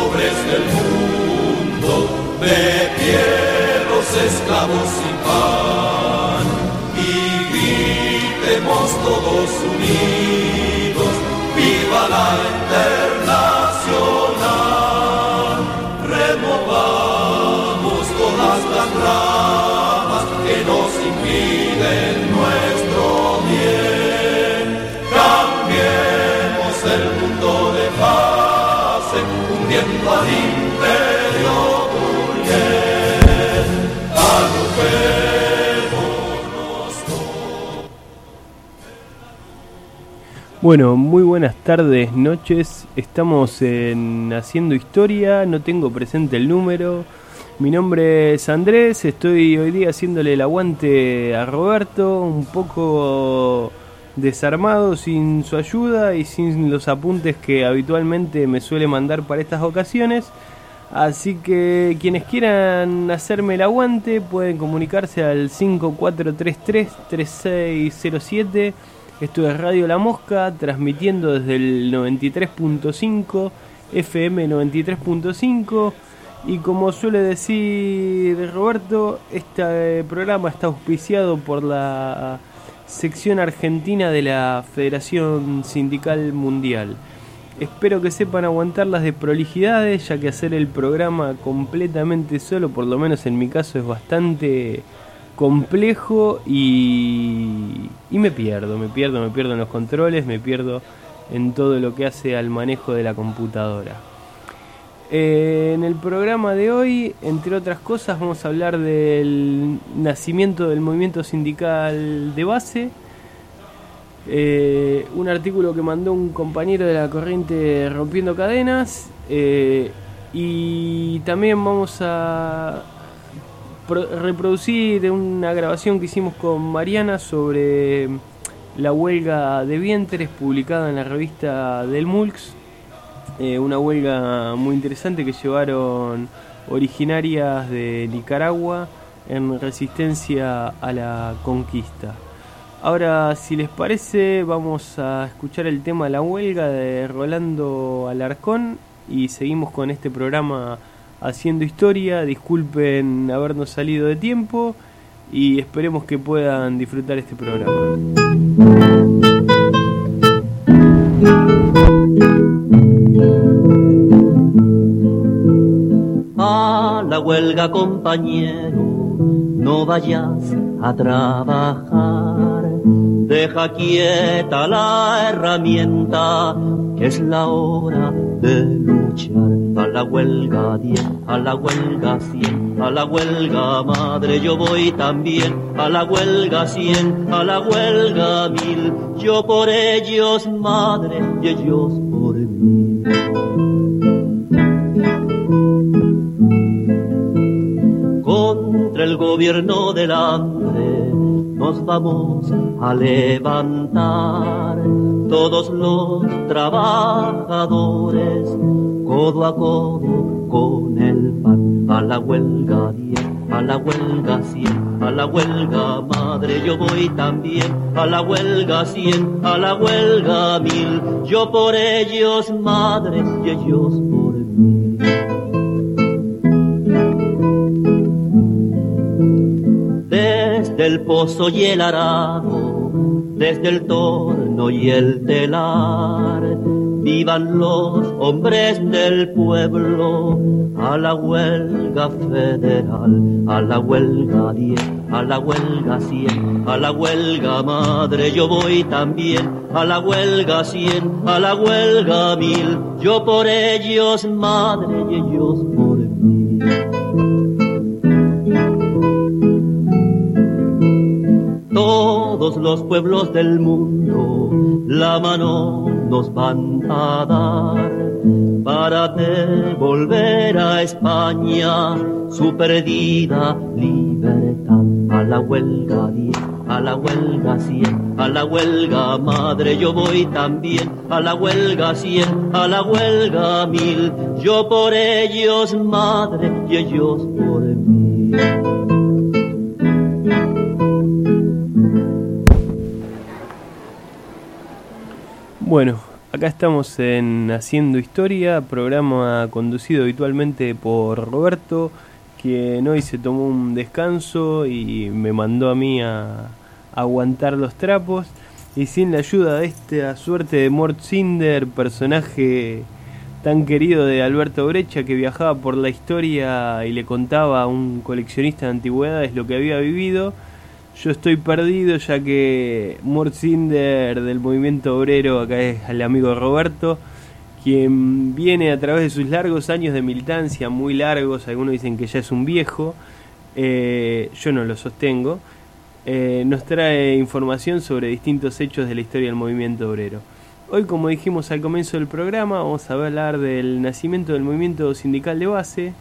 pobres del mundo, de pie los esclavos sin pan, y gritemos todos unidos, viva la Internacional. Removamos todas las ramas que nos impiden nuestro bien, cambiemos el mundo de fase, hundiendo al imperio burgués, arroguémonos todos. Bueno, muy buenas tardes, noches. Estamos en Haciendo Historia, no tengo presente el número. Mi nombre es Andrés, estoy hoy día haciéndole el aguante a Roberto, un poco desarmado sin su ayuda y sin los apuntes que habitualmente me suele mandar para estas ocasiones. Así que quienes quieran hacerme el aguante pueden comunicarse al 5433-3607. Esto es Radio La Mosca, transmitiendo desde el 93.5, FM 93.5. Y como suele decir Roberto, este programa está auspiciado por la sección argentina de la Federación Sindical Mundial. Espero que sepan aguantar las desprolijidades, ya que hacer el programa completamente solo, por lo menos en mi caso, es bastante complejo y me pierdo en los controles, me pierdo en todo lo que hace al manejo de la computadora. En el programa de hoy, entre otras cosas, vamos a hablar del nacimiento del movimiento sindical de base, un artículo que mandó un compañero de la corriente Rompiendo Cadenas, y también vamos a reproducir una grabación que hicimos con Mariana sobre la huelga de vientres publicada en la revista del MULX. Una huelga muy interesante que llevaron originarias de Nicaragua en resistencia a la conquista. Ahora, si les parece, vamos a escuchar el tema La huelga de Rolando Alarcón y seguimos con este programa Haciendo Historia. Disculpen habernos salido de tiempo y esperemos que puedan disfrutar este programa. A la huelga, compañero, no vayas a trabajar. Deja quieta la herramienta, que es la hora de luchar. A la huelga 10, a la huelga 100, a la huelga madre yo voy también. A la huelga 100, a la huelga 1000, yo por ellos madre y ellos por mí. Contra el gobierno del hambre nos vamos a levantar, todos los trabajadores, codo a codo con el pan. A la huelga 10, a la huelga 100, a la huelga madre yo voy también. A la huelga 100, a la huelga 1000, yo por ellos madre y ellos por mí. Desde el pozo y el arado, desde el torno y el telar, vivan los hombres del pueblo. A la huelga federal, a la huelga 10, a la huelga 100, a la huelga madre yo voy también. A la huelga 100, a la huelga 1000, yo por ellos madre y ellos por mí. Todos los pueblos del mundo la mano nos van a dar para devolver a España su perdida libertad. A la huelga 10, a la huelga 100, a la huelga madre yo voy también. A la huelga 100, a la huelga 1000, yo por ellos madre y ellos por mí. Bueno, Acá estamos en Haciendo Historia, programa conducido habitualmente por Roberto, quien hoy se tomó un descanso y me mandó a mí a aguantar los trapos. Y sin la ayuda de esta suerte de Mort Cinder, personaje tan querido de Alberto Brecha, que viajaba por la historia y le contaba a un coleccionista de antigüedades lo que había vivido, yo estoy perdido, ya que Mort Cinder del movimiento obrero, acá es el amigo Roberto, quien viene a través de sus largos años de militancia, muy largos, algunos dicen que ya es un viejo, yo no lo sostengo, nos trae información sobre distintos hechos de la historia del movimiento obrero. Hoy, como dijimos al comienzo del programa, vamos a hablar del nacimiento del movimiento sindical de base,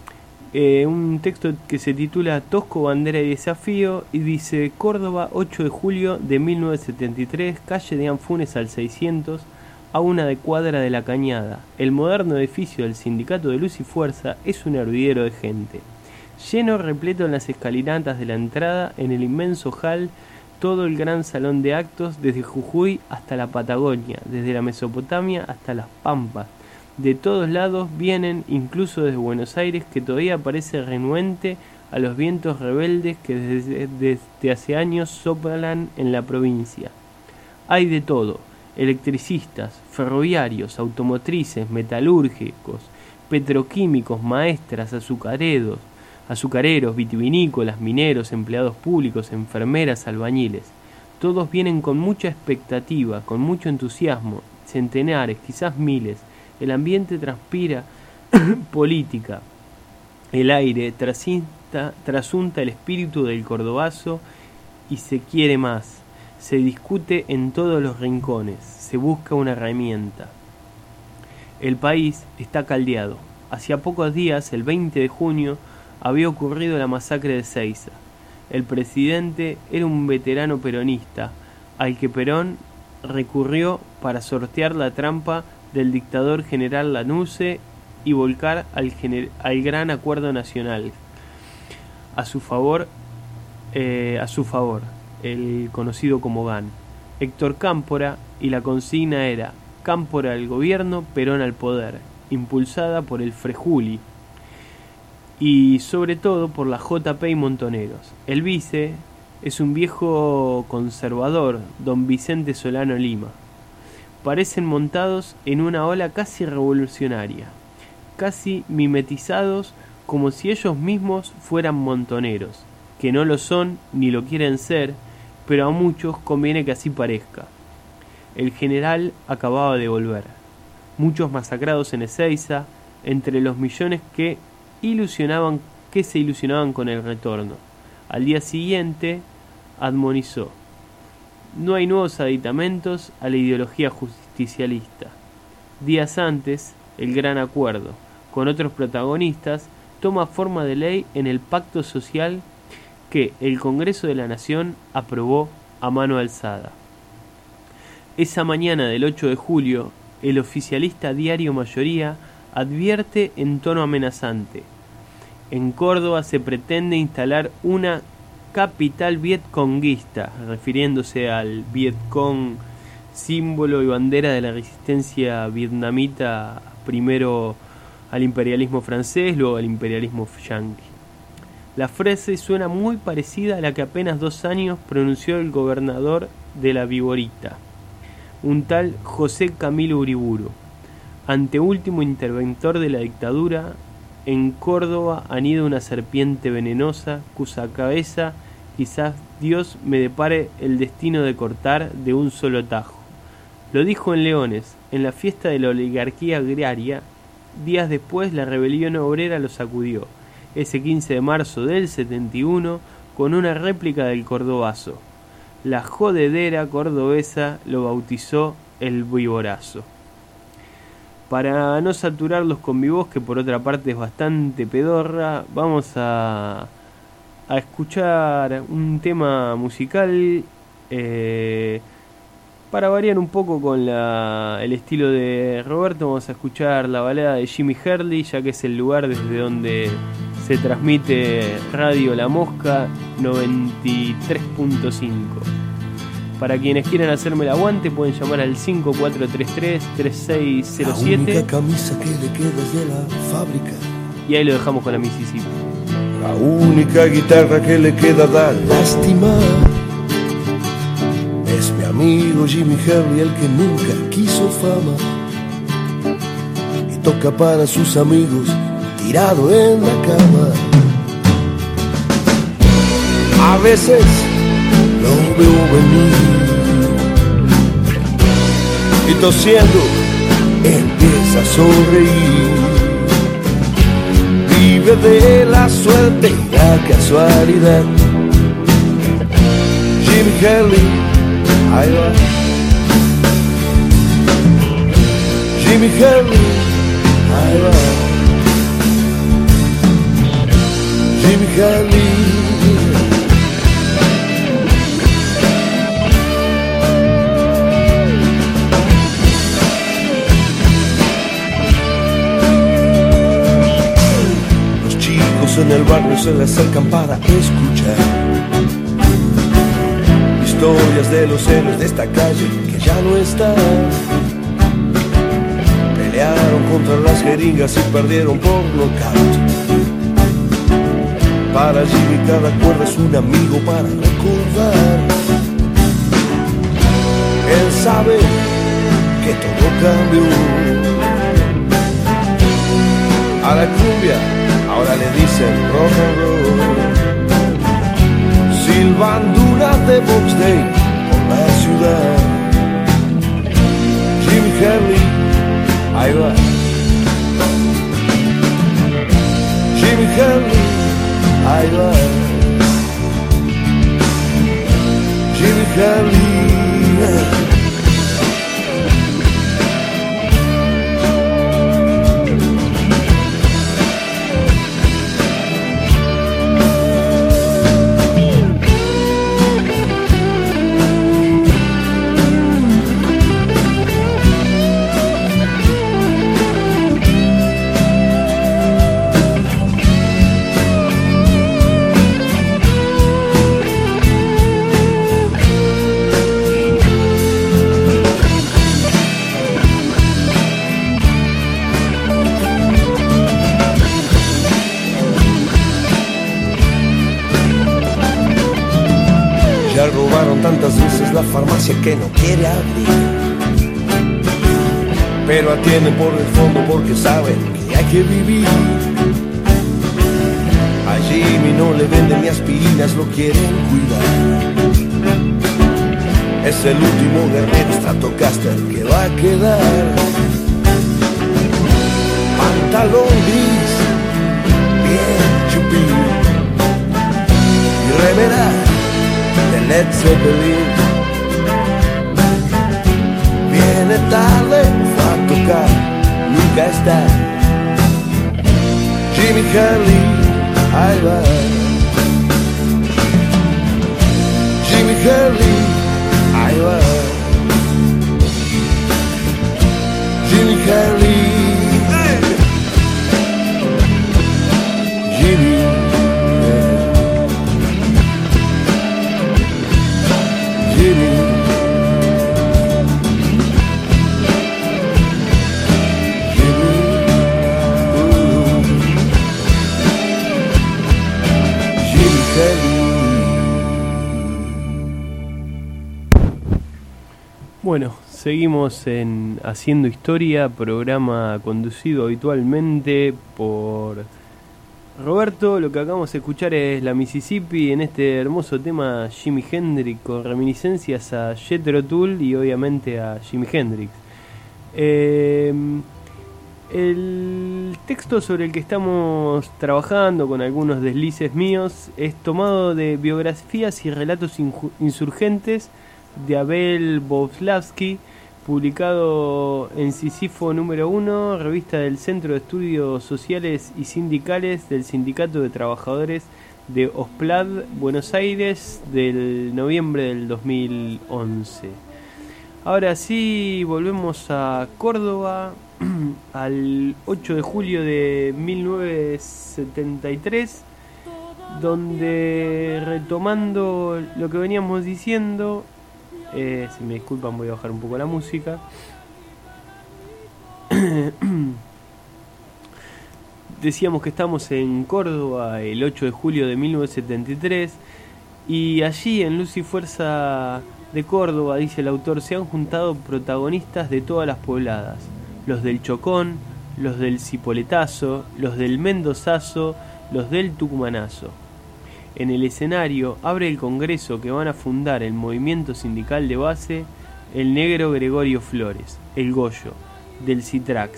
un texto que se titula Tosco, bandera y desafío, y dice: Córdoba, 8 de julio de 1973, calle de Anfunes al 600, a una de cuadra de la Cañada. El moderno edificio del Sindicato de Luz y Fuerza es un hervidero de gente. Lleno, repleto en las escalinatas de la entrada, en el inmenso hall, todo el gran salón de actos, desde Jujuy hasta la Patagonia, desde la Mesopotamia hasta las Pampas. De todos lados vienen, incluso desde Buenos Aires, que todavía parece renuente a los vientos rebeldes que desde hace años soplan en la provincia. Hay de todo: electricistas, ferroviarios, automotrices, metalúrgicos, petroquímicos, maestras, azucareros, vitivinícolas, mineros, empleados públicos, enfermeras, albañiles. Todos vienen con mucha expectativa, con mucho entusiasmo, centenares, quizás miles. El ambiente transpira política. El aire trasunta el espíritu del cordobazo y se quiere más. Se discute en todos los rincones, se busca una herramienta. El país está caldeado. Hacía pocos días, el 20 de junio, había ocurrido la masacre de Ezeiza. El presidente era un veterano peronista, al que Perón recurrió para sortear la trampa del dictador general Lanusse y volcar al gran acuerdo nacional a su favor, el conocido como GAN. Héctor Cámpora, y la consigna era: Cámpora al gobierno, Perón al poder, impulsada por el Frejuli y sobre todo por la JP y Montoneros. El vice es un viejo conservador, don Vicente Solano Lima. Parecen montados en una ola casi revolucionaria, casi mimetizados, como si ellos mismos fueran montoneros, que no lo son ni lo quieren ser, pero a muchos conviene que así parezca. El general acababa de volver, muchos masacrados en Ezeiza, entre los millones que se ilusionaban con el retorno. Al día siguiente admonizó: no hay nuevos aditamentos a la ideología justicialista. Días antes, el gran acuerdo, con otros protagonistas, toma forma de ley en el pacto social que el Congreso de la Nación aprobó a mano alzada. Esa mañana del 8 de julio, el oficialista diario Mayoría advierte en tono amenazante: en Córdoba se pretende instalar una capital vietconguista, refiriéndose al Vietcong, símbolo y bandera de la resistencia vietnamita, primero al imperialismo francés, luego al imperialismo yanqui. La frase suena muy parecida a la que apenas 2 años pronunció el gobernador de la Viborita, un tal José Camilo Uriburu, anteúltimo interventor de la dictadura. En Córdoba anida una serpiente venenosa, cuya cabeza quizás Dios me depare el destino de cortar de un solo tajo. Lo dijo en Leones, en la fiesta de la oligarquía agraria. Días después la rebelión obrera lo sacudió, ese 15 de marzo del 71, con una réplica del cordobazo. La jodedera cordobesa lo bautizó el viborazo. Para no saturarlos con mi voz, que por otra parte es bastante pedorra, vamos a escuchar un tema musical para variar un poco con el estilo de Roberto. Vamos a escuchar la balada de Jimmy Herli, ya que es el lugar desde donde se transmite Radio La Mosca 93.5. Para quienes quieran hacerme el aguante pueden llamar al 5433-3607. La única camisa que le queda es de la fábrica. Y ahí lo dejamos con la Mississippi. La única guitarra que le queda da lástima. Es mi amigo Jimmy Henry, el que nunca quiso fama y toca para sus amigos tirado en la cama. A veces lo veo venir y tosiendo empieza a sonreír. Vive de la suerte y la casualidad. Jimmy Henry, ahí va. Jimmy Henry, ahí va. Jimmy Henry. En el barrio se le acercan para escuchar historias de los héroes de esta calle que ya no están. Pelearon contra las jeringas y perdieron por nocaut. Para Jimmy cada cuerda es un amigo para recordar. Él sabe que todo cambió. A la cumbia ahora le dicen rock and roll. Silbando una de Box Day por la ciudad. Jimmy Henry, ahí va. Jimmy Henry, ahí va. Jimmy Henry. Ya robaron tantas veces la farmacia que no quiere abrir, pero atienden por el fondo porque saben que hay que vivir. A Jimmy no le venden ni aspirinas, lo quieren cuidar. Es el último guerrero Stratocaster que va a quedar. Pantalón gris, bien chupín y remera de Led Zeppelin. Viene tarde, va a tocar, nunca está. Jimmy Henry, ahí va. Jimmy Henry, ahí va. Jimmy Henry, Jimmy. Bueno, seguimos en Haciendo Historia, programa conducido habitualmente por Roberto. Lo que acabamos de escuchar es la Mississippi en este hermoso tema Jimi Hendrix, con reminiscencias a Jethro Tull y obviamente a Jimi Hendrix. El texto sobre el que estamos trabajando, con algunos deslices míos, es tomado de biografías y relatos insurgentes de Abel Bobslavsky, publicado en Sísifo número 1, revista del Centro de Estudios Sociales y Sindicales del Sindicato de Trabajadores de Osplad, Buenos Aires, del noviembre del 2011. Ahora sí, volvemos a Córdoba, al 8 de julio de 1973, donde, retomando lo que veníamos diciendo, Si me disculpan, voy a bajar un poco la música. Decíamos que estamos en Córdoba el 8 de julio de 1973 y allí en Luz y Fuerza de Córdoba, dice el autor, se han juntado protagonistas de todas las pobladas, los del Chocón, los del Cipoletazo, los del Mendozazo, los del Tucumanazo. En el escenario abre el congreso que van a fundar el movimiento sindical de base, el negro Gregorio Flores, el Goyo, del Citrac,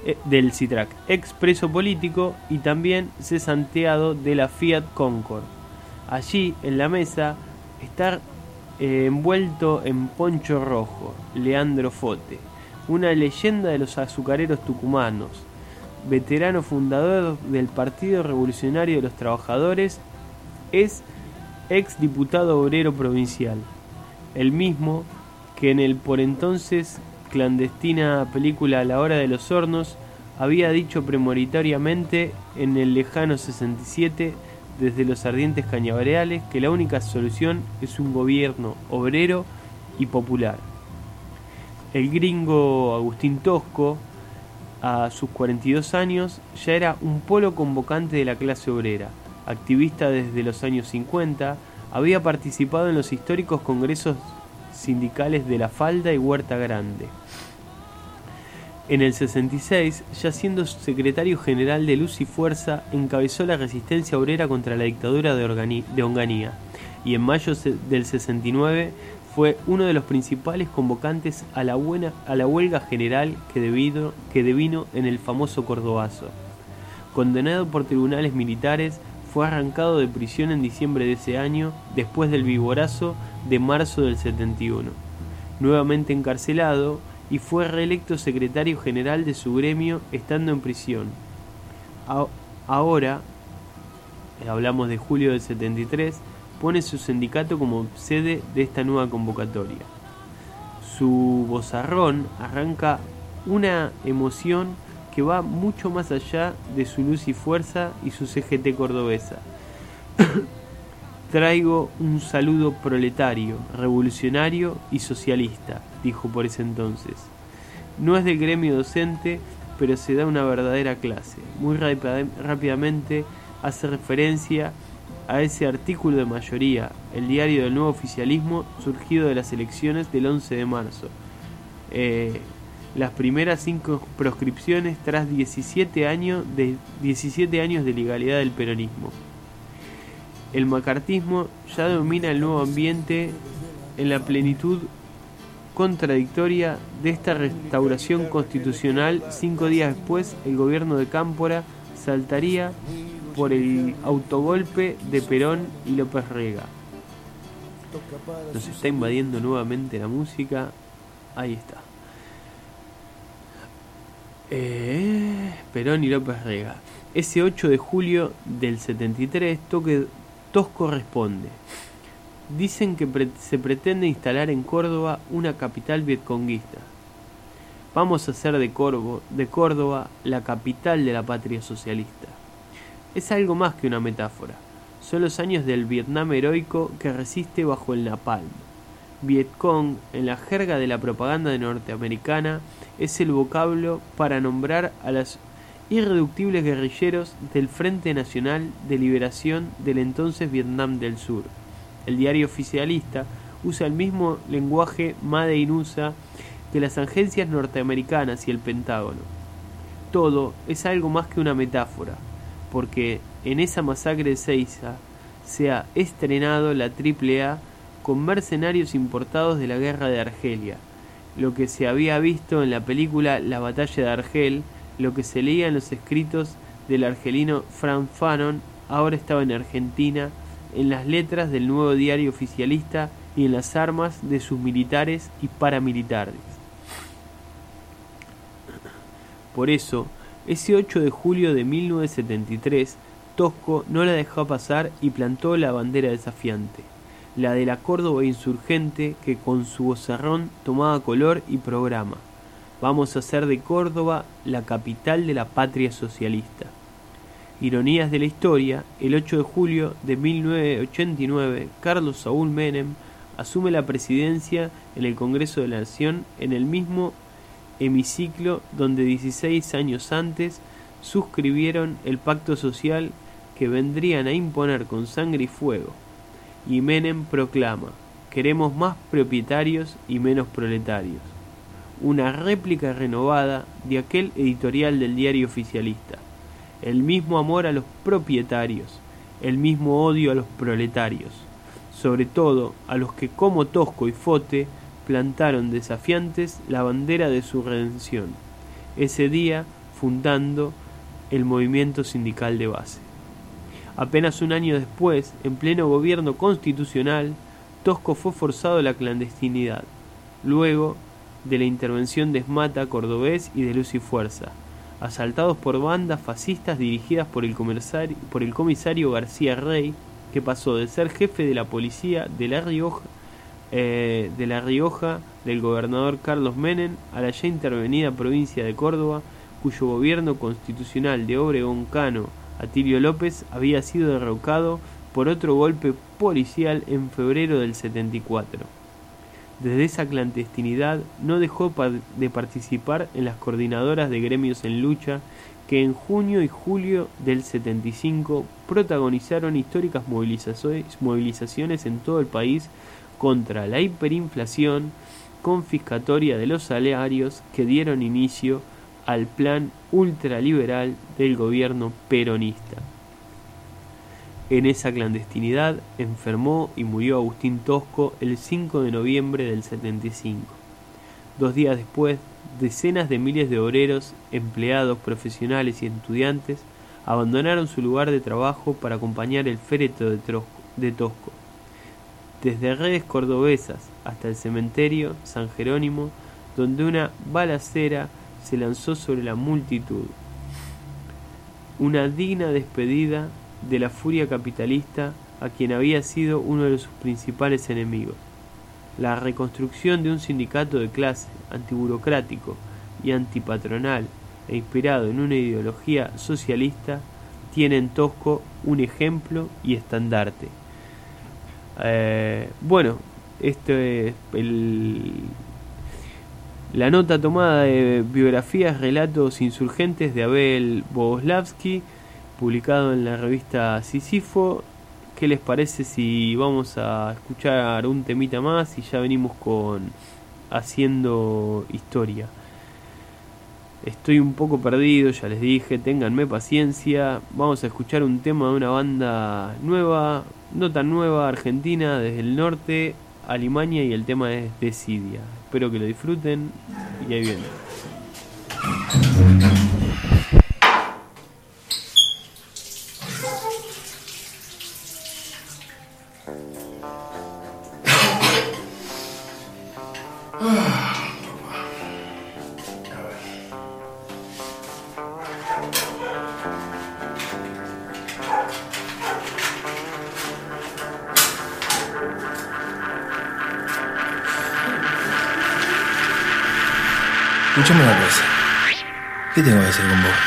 ex preso político y también cesanteado de la Fiat Concord. Allí, en la mesa, está envuelto en poncho rojo, Leandro Fote, una leyenda de los azucareros tucumanos, veterano fundador del Partido Revolucionario de los Trabajadores, es ex diputado obrero provincial, el mismo que en el por entonces clandestina película La Hora de los Hornos había dicho premonitoriamente en el lejano 67 desde los ardientes cañaverales que la única solución es un gobierno obrero y popular. El gringo Agustín Tosco, a sus 42 años, ya era un polo convocante de la clase obrera. Activista desde los años 50, había participado en los históricos congresos sindicales de La Falda y Huerta Grande. En el 66, ya siendo secretario general de Luz y Fuerza, encabezó la resistencia obrera contra la dictadura de Onganía, y en mayo del 69 fue uno de los principales convocantes a la huelga general que devino en el famoso Cordobazo. Condenado por tribunales militares, fue arrancado de prisión en diciembre de ese año, después del vigorazo de marzo del 71. Nuevamente encarcelado, y fue reelecto secretario general de su gremio estando en prisión. Ahora, hablamos de julio del 73, pone su sindicato como sede de esta nueva convocatoria. Su vozarrón arranca una emoción que va mucho más allá de su Luz y Fuerza y su CGT cordobesa. Traigo un saludo proletario, revolucionario y socialista, dijo por ese entonces. No es del gremio docente, pero se da una verdadera clase. Muy rápidamente hace referencia a ese artículo de mayoría, el diario del nuevo oficialismo surgido de las elecciones del 11 de marzo. Las primeras 5 proscripciones tras 17 años de legalidad del peronismo. El macartismo ya domina el nuevo ambiente en la plenitud contradictoria de esta restauración constitucional. 5 días después, el gobierno de Cámpora saltaría por el autogolpe de Perón y López Rega. Nos está invadiendo nuevamente la música. Ahí está. Perón y López Rega. Ese 8 de julio del 73, Tosco responde. Dicen que se pretende instalar en Córdoba una capital vietconguista. Vamos a hacer de Córdoba la capital de la patria socialista. Es algo más que una metáfora. Son los años del Vietnam heroico que resiste bajo el napalm. Vietcong, en la jerga de la propaganda norteamericana, es el vocablo para nombrar a los irreductibles guerrilleros del Frente Nacional de Liberación del entonces Vietnam del Sur. El diario oficialista usa el mismo lenguaje Made in USA que las agencias norteamericanas y el Pentágono. Todo es algo más que una metáfora, porque en esa masacre de Seiza se ha estrenado la AAA con mercenarios importados de la guerra de Argelia. Lo que se había visto en la película La Batalla de Argel, lo que se leía en los escritos del argelino Frank Fanon, ahora estaba en Argentina, en las letras del nuevo diario oficialista y en las armas de sus militares y paramilitares. Por eso, ese 8 de julio de 1973, Tosco no la dejó pasar y plantó la bandera desafiante, la de la Córdoba insurgente que con su vozarrón tomaba color y programa. Vamos a hacer de Córdoba la capital de la patria socialista. Ironías de la historia, el 8 de julio de 1989, Carlos Saúl Menem asume la presidencia en el Congreso de la Nación, en el mismo hemiciclo donde 16 años antes suscribieron el pacto social que vendrían a imponer con sangre y fuego. Y Menem proclama: queremos más propietarios y menos proletarios. Una réplica renovada de aquel editorial del diario oficialista. El mismo amor a los propietarios, el mismo odio a los proletarios, sobre todo a los que como Tosco y Fote plantaron desafiantes la bandera de su redención, ese día fundando el movimiento sindical de base. Apenas un año después, en pleno gobierno constitucional, Tosco fue forzado a la clandestinidad, luego de la intervención de Esmata, Cordobés y de Luz y Fuerza, asaltados por bandas fascistas dirigidas por el comisario García Rey, que pasó de ser jefe de la policía de La Rioja del gobernador Carlos Menem a la ya intervenida provincia de Córdoba, cuyo gobierno constitucional de Obregón Cano, Atilio López, había sido derrocado por otro golpe policial en febrero del 74. Desde esa clandestinidad no dejó de participar en las coordinadoras de gremios en lucha que en junio y julio del 75 protagonizaron históricas movilizaciones en todo el país contra la hiperinflación confiscatoria de los salarios que dieron inicio al plan ultraliberal del gobierno peronista. En esa clandestinidad enfermó y murió Agustín Tosco el 5 de noviembre del 75. 2 días después, decenas de miles de obreros, empleados, profesionales y estudiantes abandonaron su lugar de trabajo para acompañar el féretro de Tosco. Desde redes cordobesas hasta el cementerio San Jerónimo, donde una balacera se lanzó sobre la multitud. Una digna despedida de la furia capitalista a quien había sido uno de sus principales enemigos. La reconstrucción de un sindicato de clase, antiburocrático y antipatronal e inspirado en una ideología socialista, tiene en Tosco un ejemplo y estandarte. Bueno, esto es la nota tomada de biografías, relatos insurgentes de Abel Bogoslavsky, publicado en la revista Sísifo. ¿Qué les parece si vamos a escuchar un temita más y ya venimos con Haciendo Historia? Estoy un poco perdido, ya les dije, ténganme paciencia. Vamos a escuchar un tema de una banda nueva, no tan nueva, argentina, desde el norte, Alemania, y el tema es Desidia. Espero que lo disfruten y ahí viene. Escúchame una cosa. ¿Qué tengo que hacer con vos?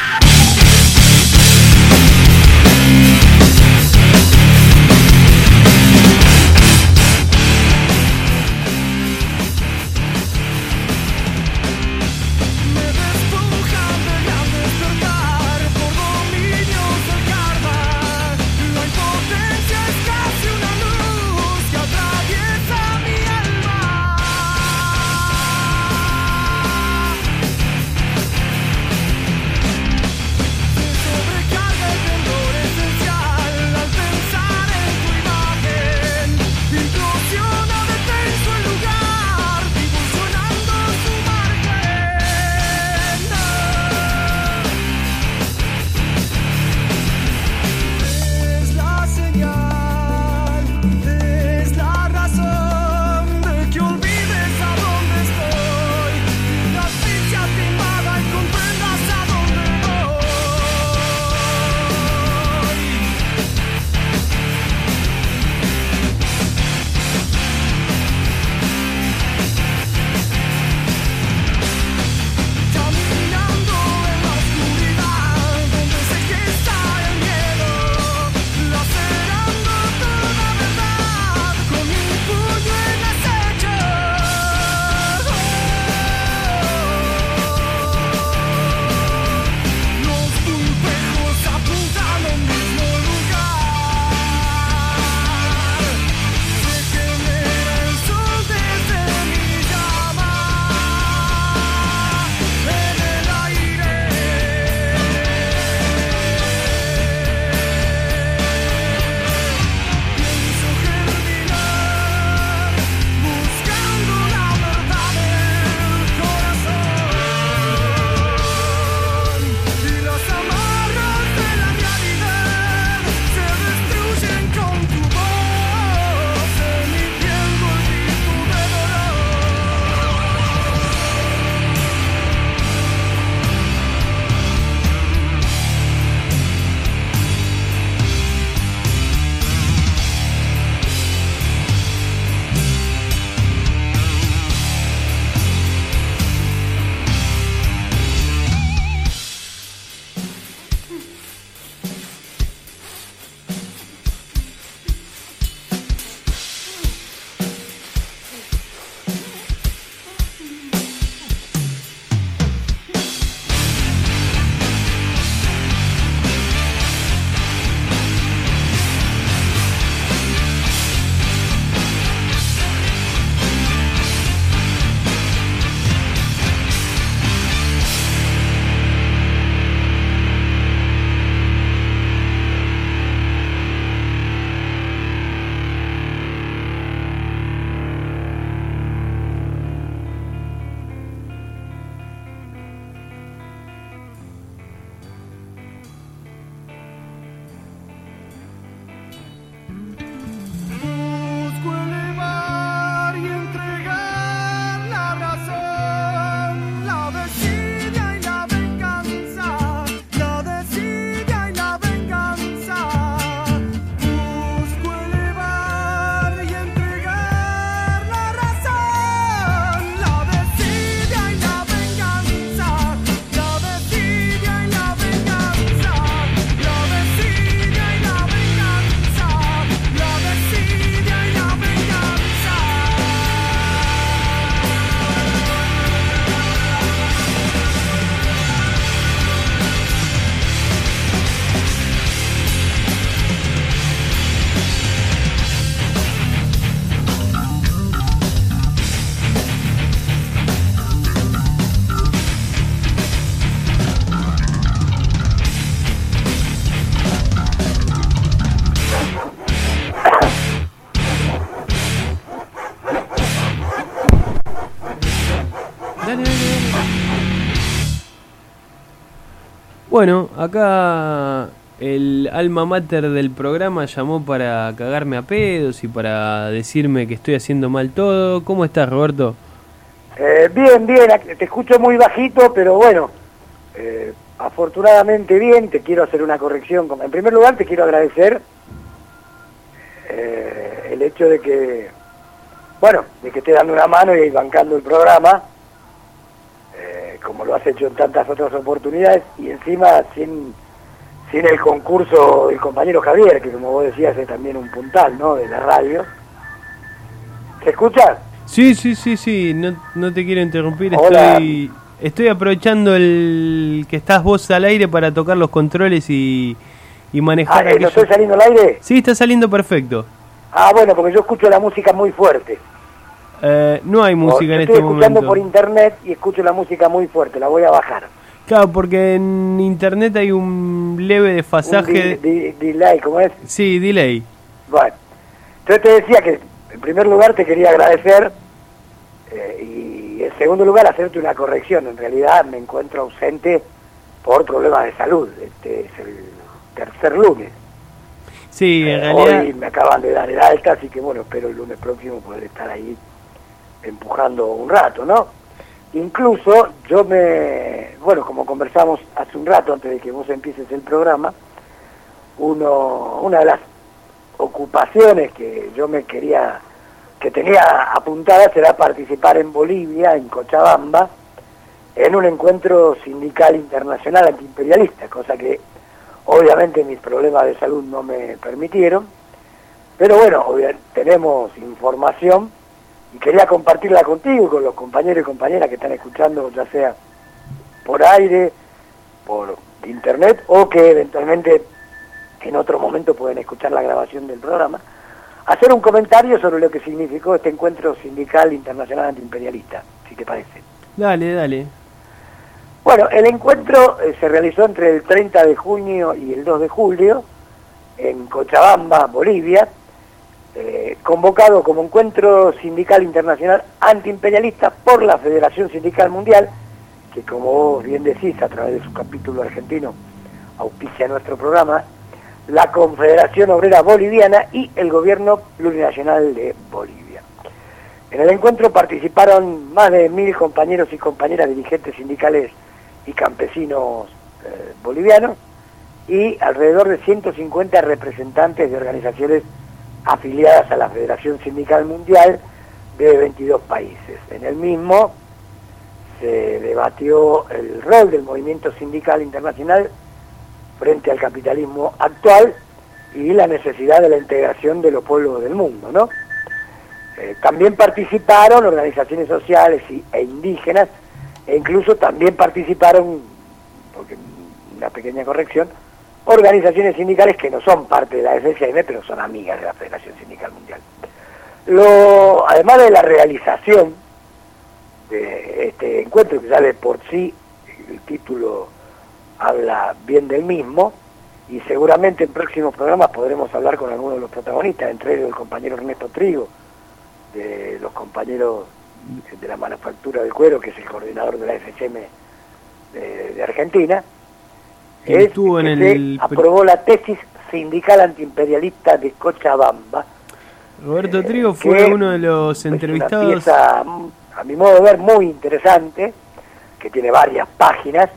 Bueno, acá el alma mater del programa llamó para cagarme a pedos y para decirme que estoy haciendo mal todo. ¿Cómo estás, Roberto? Bien, te escucho muy bajito, pero bueno, afortunadamente bien. Te quiero hacer una corrección. En primer lugar, te quiero agradecer el hecho de que, bueno, de que estés dando una mano y bancando el programa, como lo has hecho en tantas otras oportunidades, y encima sin el concurso del compañero Javier, que como vos decías es también un puntal, ¿no?, de la radio. ¿Se escucha? Sí, no te quiero interrumpir. Estoy aprovechando el que estás vos al aire para tocar los controles y manejar. ¿No estoy saliendo al aire? Sí, está saliendo perfecto. Bueno, porque yo escucho la música muy fuerte. No hay música en este momento. Estoy escuchando por internet y escucho la música muy fuerte, la voy a bajar. Claro, porque en internet hay un leve desfasaje. Delay, ¿cómo es? Sí, delay. Bueno, entonces te decía que en primer lugar te quería agradecer y en segundo lugar hacerte una corrección. En realidad me encuentro ausente por problemas de salud. Este es el tercer lunes. Sí, en realidad. Hoy me acaban de dar el alta, así que bueno, espero el lunes próximo poder estar ahí empujando un rato, ¿no? Incluso bueno, como conversamos hace un rato antes de que vos empieces el programa, una de las ocupaciones que que tenía apuntadas era participar en Bolivia, en Cochabamba, en un encuentro sindical internacional antiimperialista, cosa que obviamente mis problemas de salud no me permitieron, pero bueno, tenemos información y quería compartirla contigo y con los compañeros y compañeras que están escuchando, ya sea por aire, por internet, o que eventualmente en otro momento pueden escuchar la grabación del programa, hacer un comentario sobre lo que significó este encuentro sindical internacional antiimperialista, si te parece. Dale. Bueno, el encuentro se realizó entre el 30 de junio y el 2 de julio en Cochabamba, Bolivia, convocado como encuentro sindical internacional antiimperialista por la Federación Sindical Mundial, que como vos bien decís, a través de su capítulo argentino, auspicia nuestro programa, la Confederación Obrera Boliviana y el Gobierno Plurinacional de Bolivia. En el encuentro participaron más de 1000 compañeros y compañeras dirigentes sindicales y campesinos bolivianos y alrededor de 150 representantes de organizaciones afiliadas a la Federación Sindical Mundial de 22 países. En el mismo se debatió el rol del movimiento sindical internacional frente al capitalismo actual y la necesidad de la integración de los pueblos del mundo, ¿no? También participaron organizaciones sociales e indígenas, e incluso también participaron, porque una pequeña corrección, organizaciones sindicales que no son parte de la FSM, pero son amigas de la Federación Sindical Mundial. Además de la realización de este encuentro, que ya de por sí el título habla bien del mismo, y seguramente en próximos programas podremos hablar con algunos de los protagonistas, entre ellos el compañero Ernesto Trigo, de los compañeros de la manufactura del cuero, que es el coordinador de la FSM de Argentina. Aprobó la tesis sindical antiimperialista de Cochabamba. Roberto Trigo fue uno de los entrevistados. Es una pieza, a mi modo de ver, muy interesante, que tiene varias páginas,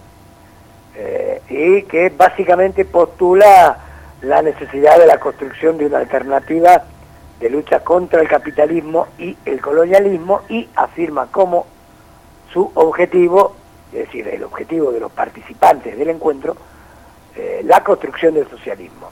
y que básicamente postula la necesidad de la construcción de una alternativa de lucha contra el capitalismo y el colonialismo, y afirma como su objetivo, es decir, el objetivo de los participantes del encuentro, la construcción del socialismo.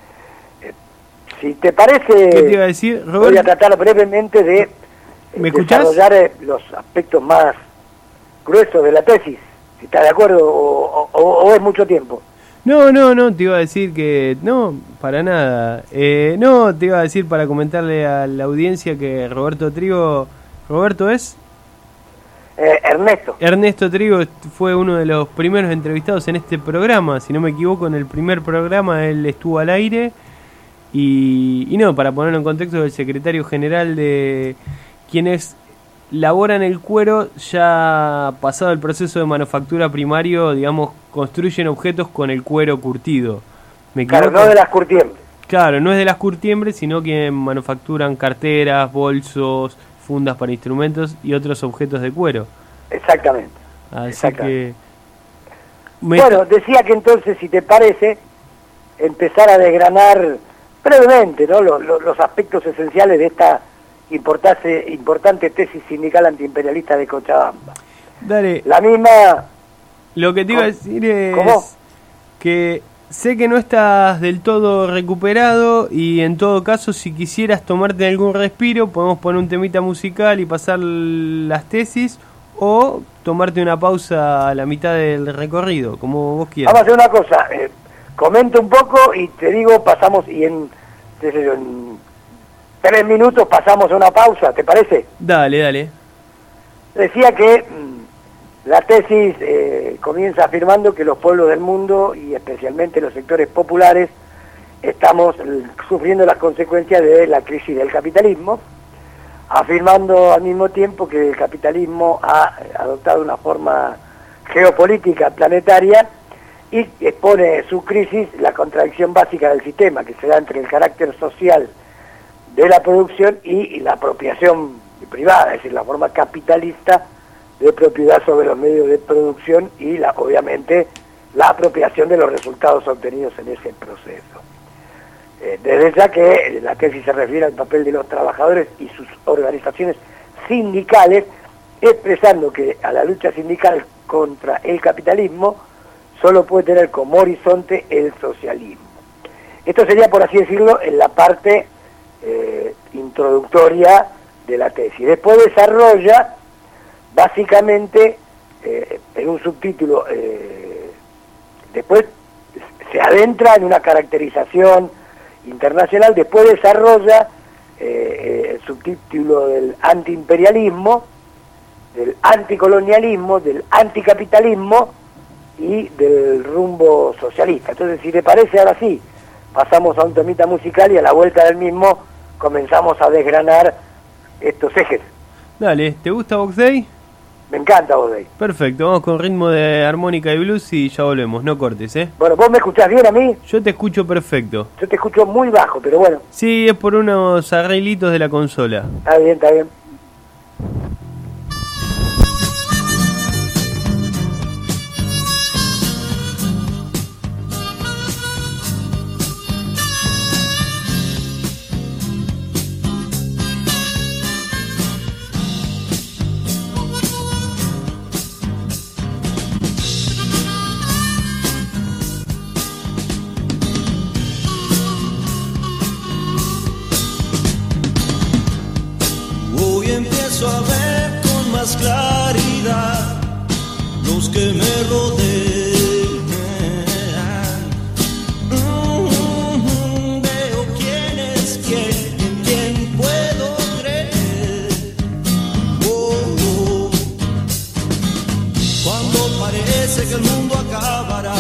Si te parece, ¿qué te iba a decir, Roberto? Voy a tratar brevemente de desarrollar los aspectos más gruesos de la tesis, si estás de acuerdo, o es mucho tiempo. No, te iba a decir que no, para nada. No, te iba a decir para comentarle a la audiencia que Roberto Trigo, ¿Roberto es? Ernesto. Ernesto Trigo fue uno de los primeros entrevistados en este programa, si no me equivoco, en el primer programa él estuvo al aire y no, para ponerlo en contexto, el secretario general de quien es elaboran el cuero ya pasado el proceso de manufactura primario, digamos, construyen objetos con el cuero curtido. ¿Me equivoco? Claro, no de las curtiembres. Claro, no es de las curtiembres, sino que manufacturan carteras, bolsos, fundas para instrumentos y otros objetos de cuero. Exactamente. Así Exactamente. que... Bueno, decía que entonces, si te parece, empezar a desgranar brevemente, ¿no?, los aspectos esenciales de esta importante tesis sindical antiimperialista de Cochabamba. Dale. La misma... Lo que te iba a decir es... ¿Cómo? Que sé que no estás del todo recuperado y en todo caso, si quisieras tomarte algún respiro, podemos poner un temita musical y pasar las tesis, o tomarte una pausa a la mitad del recorrido, como vos quieras. Vamos a hacer una cosa, comento un poco y te digo, pasamos, y en 3 minutos pasamos a una pausa, ¿te parece? Dale. Decía que la tesis comienza afirmando que los pueblos del mundo, y especialmente los sectores populares, estamos sufriendo las consecuencias de la crisis del capitalismo, afirmando al mismo tiempo que el capitalismo ha adoptado una forma geopolítica planetaria y expone su crisis la contradicción básica del sistema, que se da entre el carácter social de la producción y la apropiación privada, es decir, la forma capitalista de propiedad sobre los medios de producción y obviamente la apropiación de los resultados obtenidos en ese proceso. Desde ya que la tesis se refiere al papel de los trabajadores y sus organizaciones sindicales, expresando que a la lucha sindical contra el capitalismo solo puede tener como horizonte el socialismo. Esto sería, por así decirlo, en la parte introductoria de la tesis. Después desarrolla, básicamente, en un subtítulo, después se adentra en una caracterización internacional, después desarrolla el subtítulo del antiimperialismo, del anticolonialismo, del anticapitalismo y del rumbo socialista. Entonces, si te parece, ahora sí, pasamos a un temita musical y a la vuelta del mismo comenzamos a desgranar estos ejes. Dale, ¿te gusta Box Day? Me encanta Box Day. Perfecto, vamos con ritmo de armónica y blues y ya volvemos, no cortes, ¿eh? Bueno, ¿vos me escuchás bien a mí? Yo te escucho perfecto. Yo te escucho muy bajo, pero bueno. Sí, es por unos arreglitos de la consola. Está bien, está bien. A ver con más claridad los que me rodean. Veo quién es quién, en quién puedo creer. Cuando parece que el mundo acabará,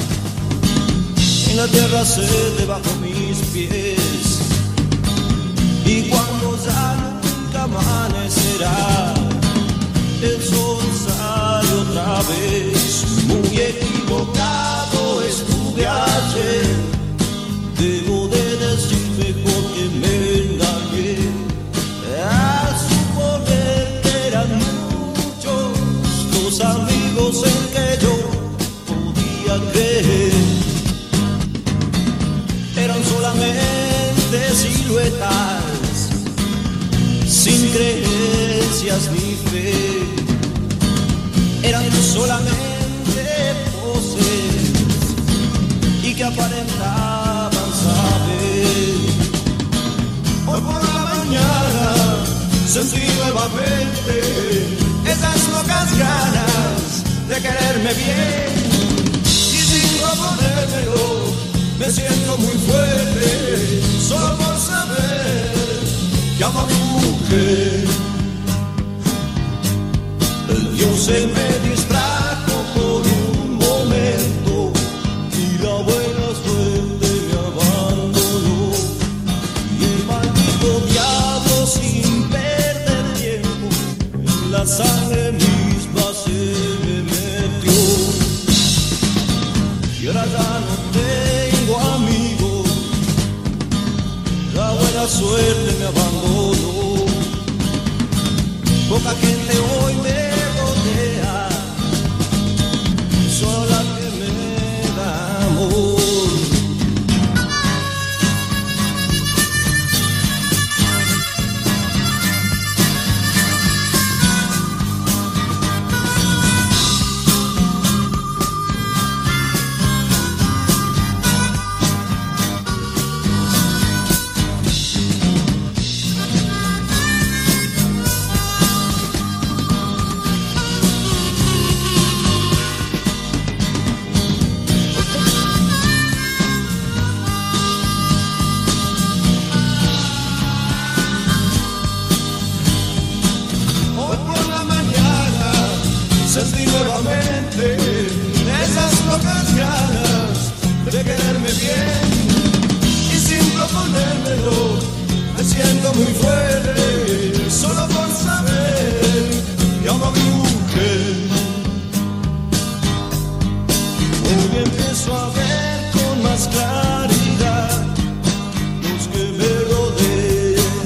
en la tierra cede bajo mis pies. Y cuando ya amanecerá, el sol sale otra vez. Muy equivocado estuve ayer, debo de decir mejor que me engañé. Al suponer que eran muchos los amigos en que yo podía creer, eran solamente siluetas sin creencias ni fe, eran solamente poses y que aparentaban saber. Hoy por la mañana sentí nuevamente esas locas ganas de quererme bien, y sin proponérmelo me siento muy fuerte solo por saber que amo a mi mujer. El Dios se me distrajo por un momento y la buena suerte me abandonó. Y el maldito diablo, sin perder tiempo, la suerte me abandonó. Poca gente hoy me rodea, solo la que me da amor. Sentí nuevamente esas locas ganas de quererme bien y sin proponérmelo me siento muy fuerte solo por saber que amo a mi mujer. Hoy empiezo a ver con más claridad los que me rodean.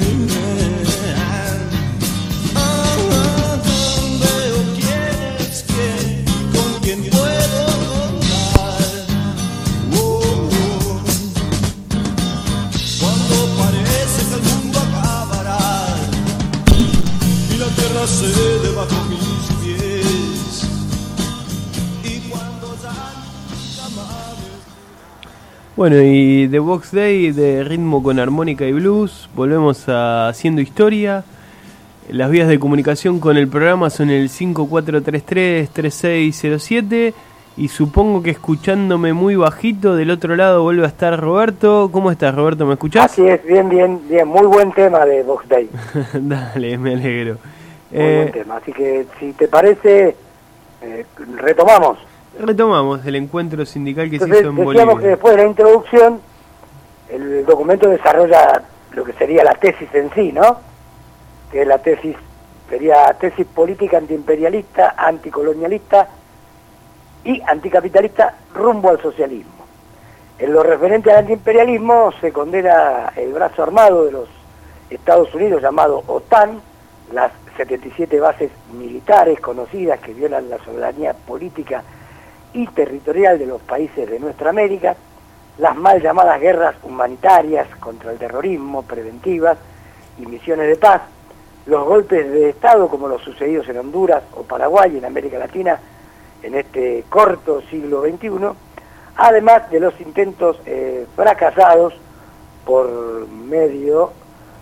Debajo mis pies y cuando Bueno, y de Box Day, de ritmo con armónica y blues, volvemos a Haciendo Historia. Las vías de comunicación con el programa son el 5433-3607 y supongo que escuchándome muy bajito del otro lado vuelve a estar Roberto. ¿Cómo estás, Roberto? ¿Me escuchás? Así es, bien, muy buen tema de Box Day. Dale, me alegro. Muy buen tema, así que si te parece, retomamos el encuentro sindical que Entonces, se hizo en Bolivia. Decíamos que después de la introducción, el documento desarrolla lo que sería la tesis en sí, ¿no? Que la tesis sería tesis política antiimperialista, anticolonialista y anticapitalista rumbo al socialismo. En lo referente al antiimperialismo se condena el brazo armado de los Estados Unidos llamado OTAN, las 77 bases militares conocidas que violan la soberanía política y territorial de los países de nuestra América, las mal llamadas guerras humanitarias contra el terrorismo, preventivas y misiones de paz, los golpes de Estado como los sucedidos en Honduras o Paraguay en América Latina en este corto siglo XXI, además de los intentos fracasados por medio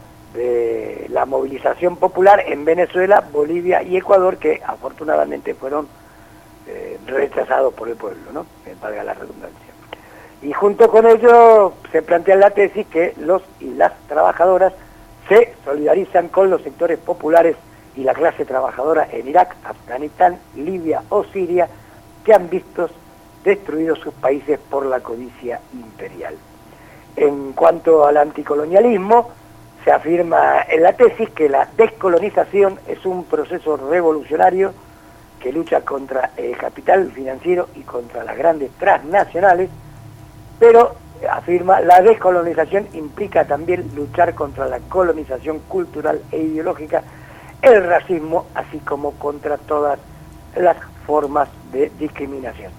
de la movilización popular en Venezuela, Bolivia y Ecuador, que afortunadamente fueron rechazados por el pueblo, ¿no? Valga la redundancia. Y junto con ello se plantea la tesis que los y las trabajadoras se solidarizan con los sectores populares y la clase trabajadora en Irak, Afganistán, Libia o Siria, que han visto destruidos sus países por la codicia imperial. En cuanto al anticolonialismo, se afirma en la tesis que la descolonización es un proceso revolucionario que lucha contra el capital financiero y contra las grandes transnacionales, pero afirma la descolonización implica también luchar contra la colonización cultural e ideológica, el racismo, así como contra todas las formas de discriminación.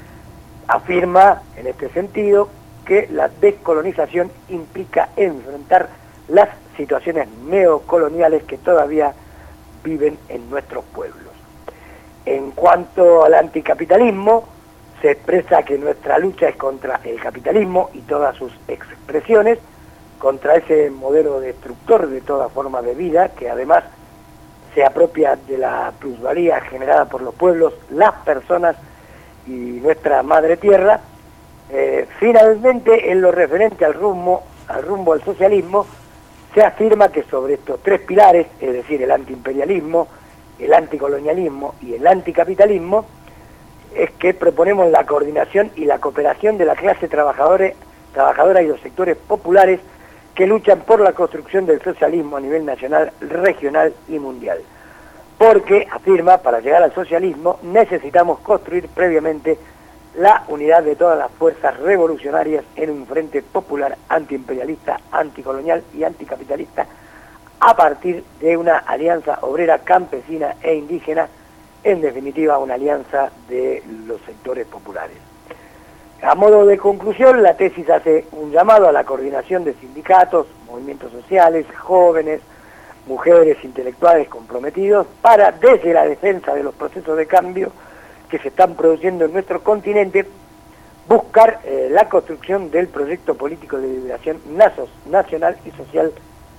Afirma en este sentido que la descolonización implica enfrentar las situaciones neocoloniales que todavía viven en nuestros pueblos. En cuanto al anticapitalismo, se expresa que nuestra lucha es contra el capitalismo y todas sus expresiones, contra ese modelo destructor de toda forma de vida, que además se apropia de la plusvalía generada por los pueblos, las personas y nuestra madre tierra. Finalmente, en lo referente al rumbo al socialismo, se afirma que sobre estos tres pilares, es decir, el antiimperialismo, el anticolonialismo y el anticapitalismo, es que proponemos la coordinación y la cooperación de la clase trabajadora y los sectores populares que luchan por la construcción del socialismo a nivel nacional, regional y mundial. Porque, afirma, para llegar al socialismo necesitamos construir previamente la unidad de todas las fuerzas revolucionarias en un frente popular antiimperialista, anticolonial y anticapitalista, a partir de una alianza obrera, campesina e indígena, en definitiva una alianza de los sectores populares. A modo de conclusión, la tesis hace un llamado a la coordinación de sindicatos, movimientos sociales, jóvenes, mujeres, intelectuales comprometidos para, desde la defensa de los procesos de cambio que se están produciendo en nuestro continente, buscar la construcción del proyecto político de liberación nacional y social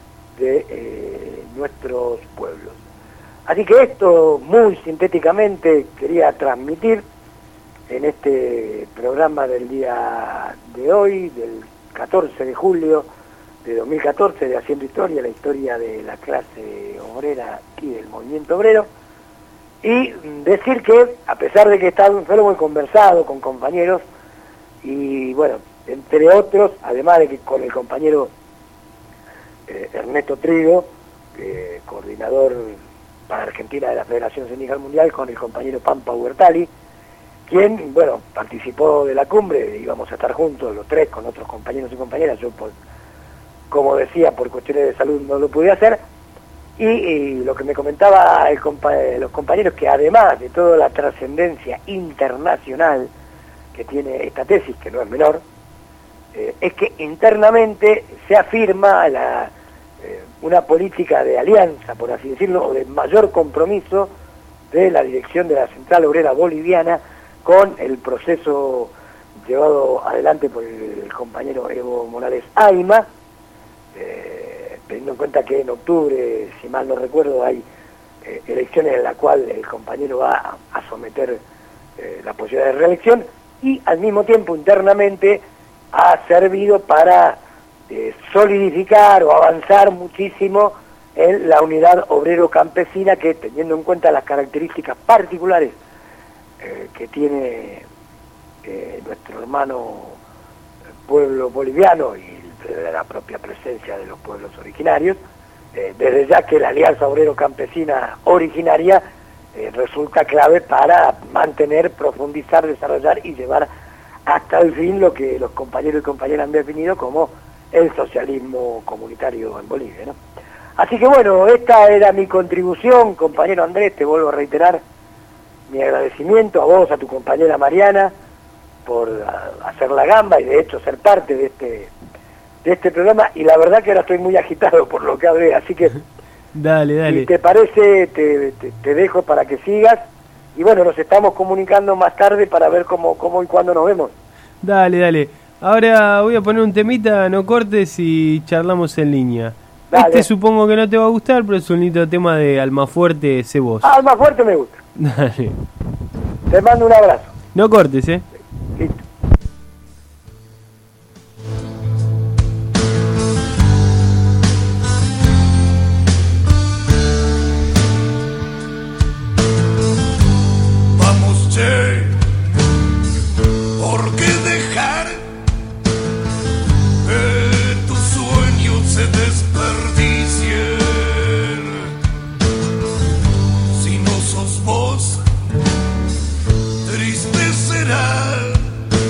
de nuestros pueblos. Así que esto, muy sintéticamente, quería transmitir en este programa del día de hoy, del 14 de julio de 2014, de Haciendo Historia, la historia de la clase obrera y del movimiento obrero, y decir que, a pesar de que hemos conversado con compañeros, y bueno, entre otros, además de que con el compañero Ernesto Trigo, coordinador para Argentina de la Federación Sindical Mundial, con el compañero Pampa Huertali, quien, bueno, participó de la cumbre, íbamos a estar juntos los tres con otros compañeros y compañeras, yo, como decía, por cuestiones de salud no lo pude hacer, y lo que me comentaba los compañeros, que además de toda la trascendencia internacional que tiene esta tesis, que no es menor, es que internamente se afirma una política de alianza, por así decirlo, o de mayor compromiso de la dirección de la Central Obrera Boliviana con el proceso llevado adelante por el compañero Evo Morales Ayma, teniendo en cuenta que en octubre, si mal no recuerdo, hay elecciones en las cuales el compañero va a someter la posibilidad de reelección, y al mismo tiempo internamente ha servido para solidificar o avanzar muchísimo en la unidad obrero-campesina, que, teniendo en cuenta las características particulares que tiene nuestro hermano pueblo boliviano y la propia presencia de los pueblos originarios, desde ya que la alianza obrero-campesina originaria resulta clave para mantener, profundizar, desarrollar y llevar hasta el fin lo que los compañeros y compañeras han definido como el socialismo comunitario en Bolivia, ¿no? Así que bueno, esta era mi contribución, compañero Andrés, te vuelvo a reiterar mi agradecimiento a vos, a tu compañera Mariana, por hacer la gamba y de hecho ser parte de este programa, y la verdad que ahora estoy muy agitado por lo que hablé, así que dale. Si te parece, te dejo para que sigas, y bueno, nos estamos comunicando más tarde para ver cómo y cuándo nos vemos. Dale. Ahora voy a poner un temita, no cortes, y charlamos en línea. Dale. Supongo que no te va a gustar, pero es un lindo tema de Almafuerte, sé vos. Almafuerte me gusta. Dale. Te mando un abrazo. No cortes, Listo. Vamos, che, ¿por qué dejar que tus sueños se desperdicien? Si no sos vos, triste será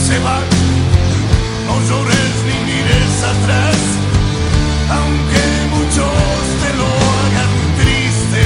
se van, no llores ni mires atrás, aunque muchos te lo hagan triste.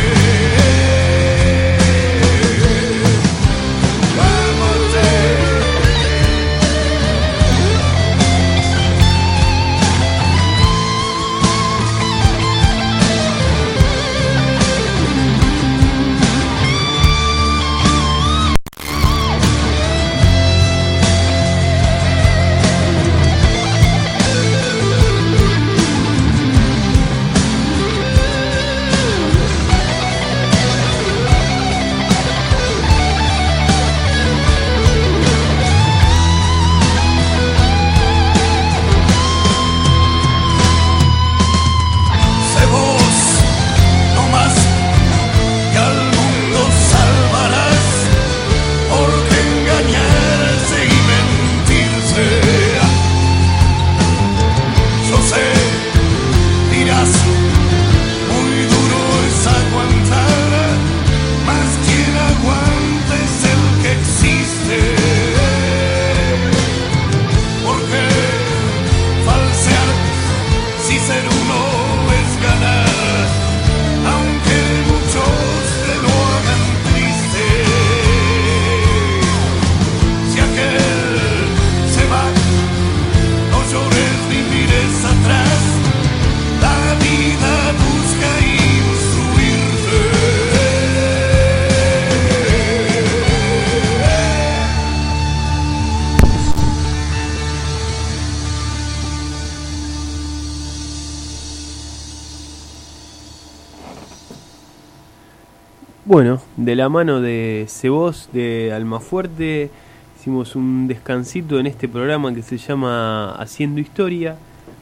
Bueno, de la mano de Cebos de Almafuerte hicimos un descansito en este programa que se llama Haciendo Historia,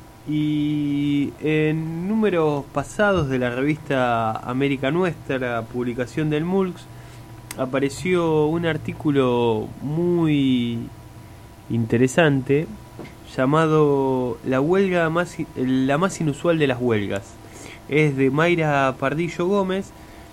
y en números pasados de la revista América Nuestra, publicación del MULCS, apareció un artículo muy interesante llamado La más inusual de las huelgas. Es de Mayra Pardillo Gómez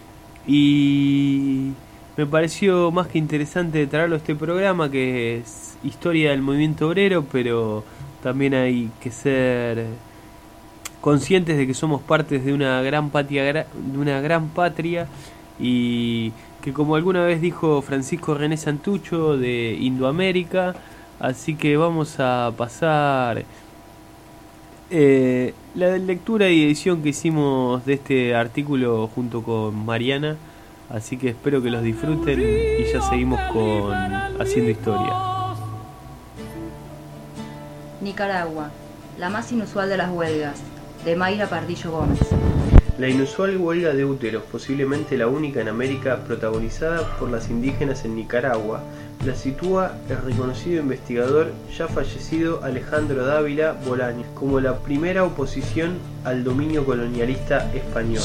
y me pareció más que interesante traerlo a este programa, que es historia del movimiento obrero, pero también hay que ser conscientes de que somos partes de una gran patria, y que, como alguna vez dijo Francisco René Santucho, de Indoamérica. Así que vamos a pasar la lectura y edición que hicimos de este artículo junto con Mariana. Así que espero que los disfruten y ya seguimos con Haciendo Historia. Nicaragua, la más inusual de las huelgas, de Mayra Pardillo Gómez. La inusual huelga de úteros, posiblemente la única en América protagonizada por las indígenas en Nicaragua, la sitúa el reconocido investigador ya fallecido Alejandro Dávila Bolaños como la primera oposición al dominio colonialista español.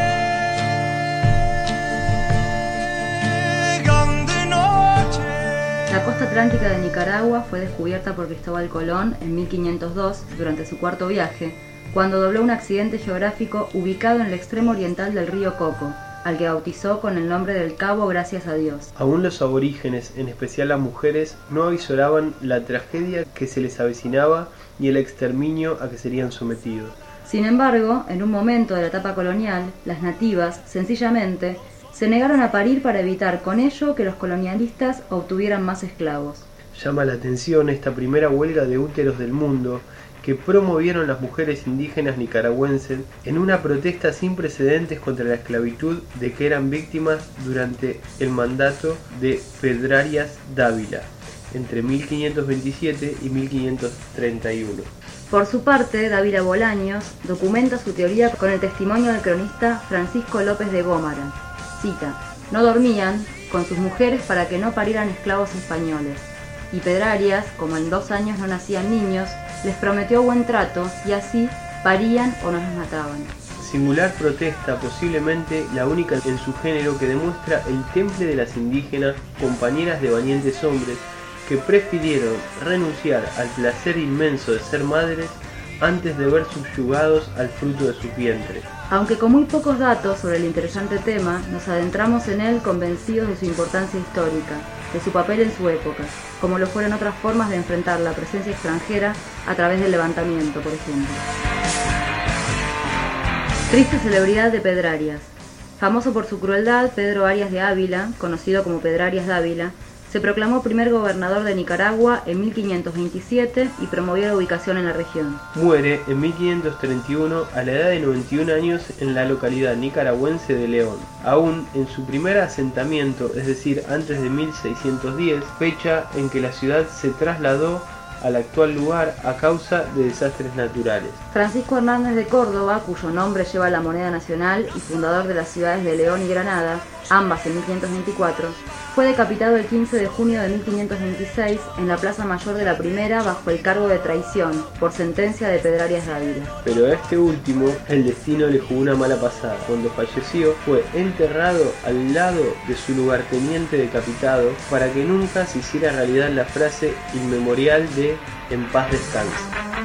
La costa atlántica de Nicaragua fue descubierta por Cristóbal Colón en 1502 durante su cuarto viaje, cuando dobló un accidente geográfico ubicado en el extremo oriental del río Coco, al que bautizó con el nombre del Cabo Gracias a Dios. Aún los aborígenes, en especial las mujeres, no avisoraban la tragedia que se les avecinaba y el exterminio a que serían sometidos. Sin embargo, en un momento de la etapa colonial, las nativas, sencillamente, se negaron a parir para evitar con ello que los colonialistas obtuvieran más esclavos. Llama la atención esta primera huelga de úteros del mundo que promovieron las mujeres indígenas nicaragüenses en una protesta sin precedentes contra la esclavitud de que eran víctimas durante el mandato de Pedrarias Dávila, entre 1527 y 1531. Por su parte, Dávila Bolaños documenta su teoría con el testimonio del cronista Francisco López de Gómara. Cita: no dormían con sus mujeres para que no parieran esclavos españoles, y Pedrarias, como en 2 años no nacían niños, les prometió buen trato y así parían o no los mataban. Singular protesta, posiblemente la única en su género, que demuestra el temple de las indígenas, compañeras de valientes hombres, que prefirieron renunciar al placer inmenso de ser madres antes de ver subyugados al fruto de sus vientres. Aunque con muy pocos datos sobre el interesante tema, nos adentramos en él convencidos de su importancia histórica. de su papel en su época, como lo fueron otras formas de enfrentar la presencia extranjera a través del levantamiento, por ejemplo. Triste celebridad de Pedrarias. Famoso por su crueldad, Pedro Arias de Ávila, conocido como Pedrarias Dávila, se proclamó primer gobernador de Nicaragua en 1527 y promovió la ubicación en la región. Muere en 1531 a la edad de 91 años en la localidad nicaragüense de León, aún en su primer asentamiento, es decir, antes de 1610, fecha en que la ciudad se trasladó al actual lugar a causa de desastres naturales. Francisco Hernández de Córdoba, cuyo nombre lleva la moneda nacional y fundador de las ciudades de León y Granada, ambas en 1524, fue decapitado el 15 de junio de 1526 en la Plaza Mayor de la Primera bajo el cargo de traición, por sentencia de Pedrarias Dávila. Pero a este último, el destino le jugó una mala pasada. Cuando falleció, fue enterrado al lado de su lugarteniente decapitado para que nunca se hiciera realidad la frase inmemorial de "en paz descanse".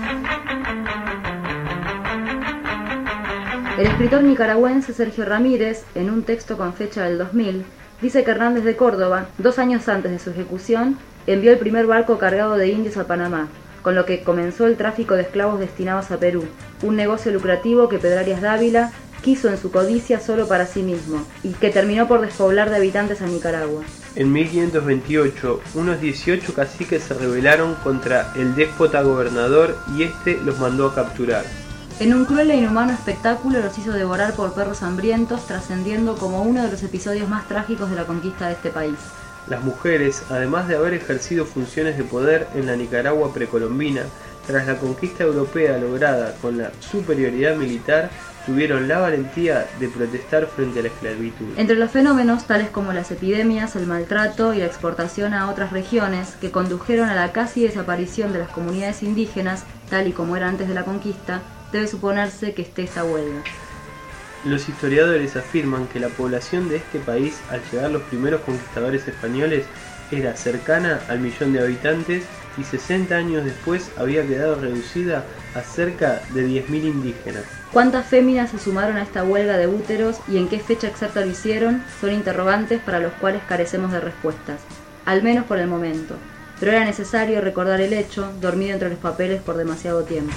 El escritor nicaragüense Sergio Ramírez, en un texto con fecha del 2000, dice que Hernández de Córdoba, 2 años antes de su ejecución, envió el primer barco cargado de indios a Panamá, con lo que comenzó el tráfico de esclavos destinados a Perú, un negocio lucrativo que Pedrarias Dávila quiso en su codicia solo para sí mismo, y que terminó por despoblar de habitantes a Nicaragua. En 1528, unos 18 caciques se rebelaron contra el déspota gobernador y este los mandó a capturar. En un cruel e inhumano espectáculo los hizo devorar por perros hambrientos, trascendiendo como uno de los episodios más trágicos de la conquista de este país. Las mujeres, además de haber ejercido funciones de poder en la Nicaragua precolombina, tras la conquista europea lograda con la superioridad militar, tuvieron la valentía de protestar frente a la esclavitud. Entre los fenómenos tales como las epidemias, el maltrato y la exportación a otras regiones que condujeron a la casi desaparición de las comunidades indígenas, tal y como era antes de la conquista, debe suponerse que esté esta huelga. Los historiadores afirman que la población de este país, al llegar los primeros conquistadores españoles, era cercana al 1.000.000 de habitantes y 60 años después había quedado reducida a cerca de 10.000 indígenas. ¿Cuántas féminas se sumaron a esta huelga de úteros y en qué fecha exacta lo hicieron? Son interrogantes para los cuales carecemos de respuestas, al menos por el momento. Pero era necesario recordar el hecho, dormido entre los papeles por demasiado tiempo.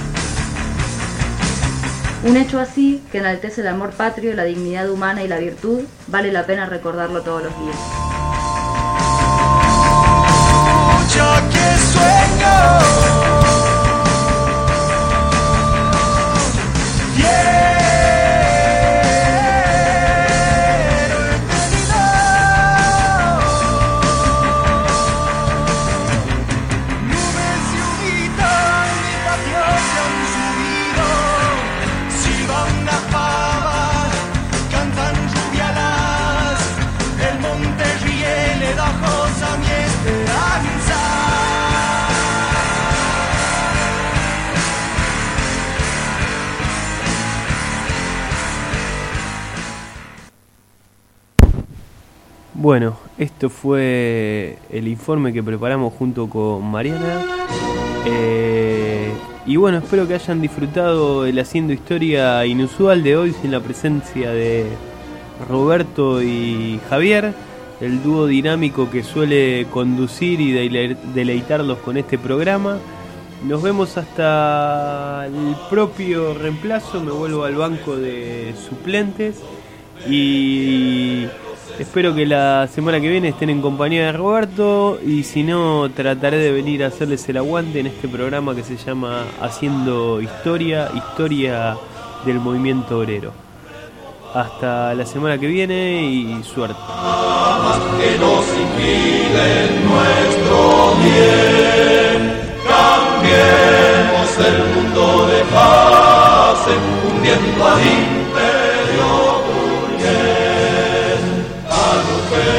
Un hecho así, que enaltece el amor patrio, la dignidad humana y la virtud, vale la pena recordarlo todos los días. Yo que sueño. Bueno, esto fue el informe que preparamos junto con Mariana. Y bueno, espero que hayan disfrutado el Haciendo Historia inusual de hoy sin la presencia de Roberto y Javier, el dúo dinámico que suele conducir y deleitarlos con este programa. Nos vemos hasta el propio reemplazo, me vuelvo al banco de suplentes y espero que la semana que viene estén en compañía de Roberto y si no trataré de venir a hacerles el aguante en este programa que se llama Haciendo Historia, historia del movimiento obrero. Hasta la semana que viene y suerte. Que nos impiden nuestro bien, cambiemos el mundo de paz en un viento ahí.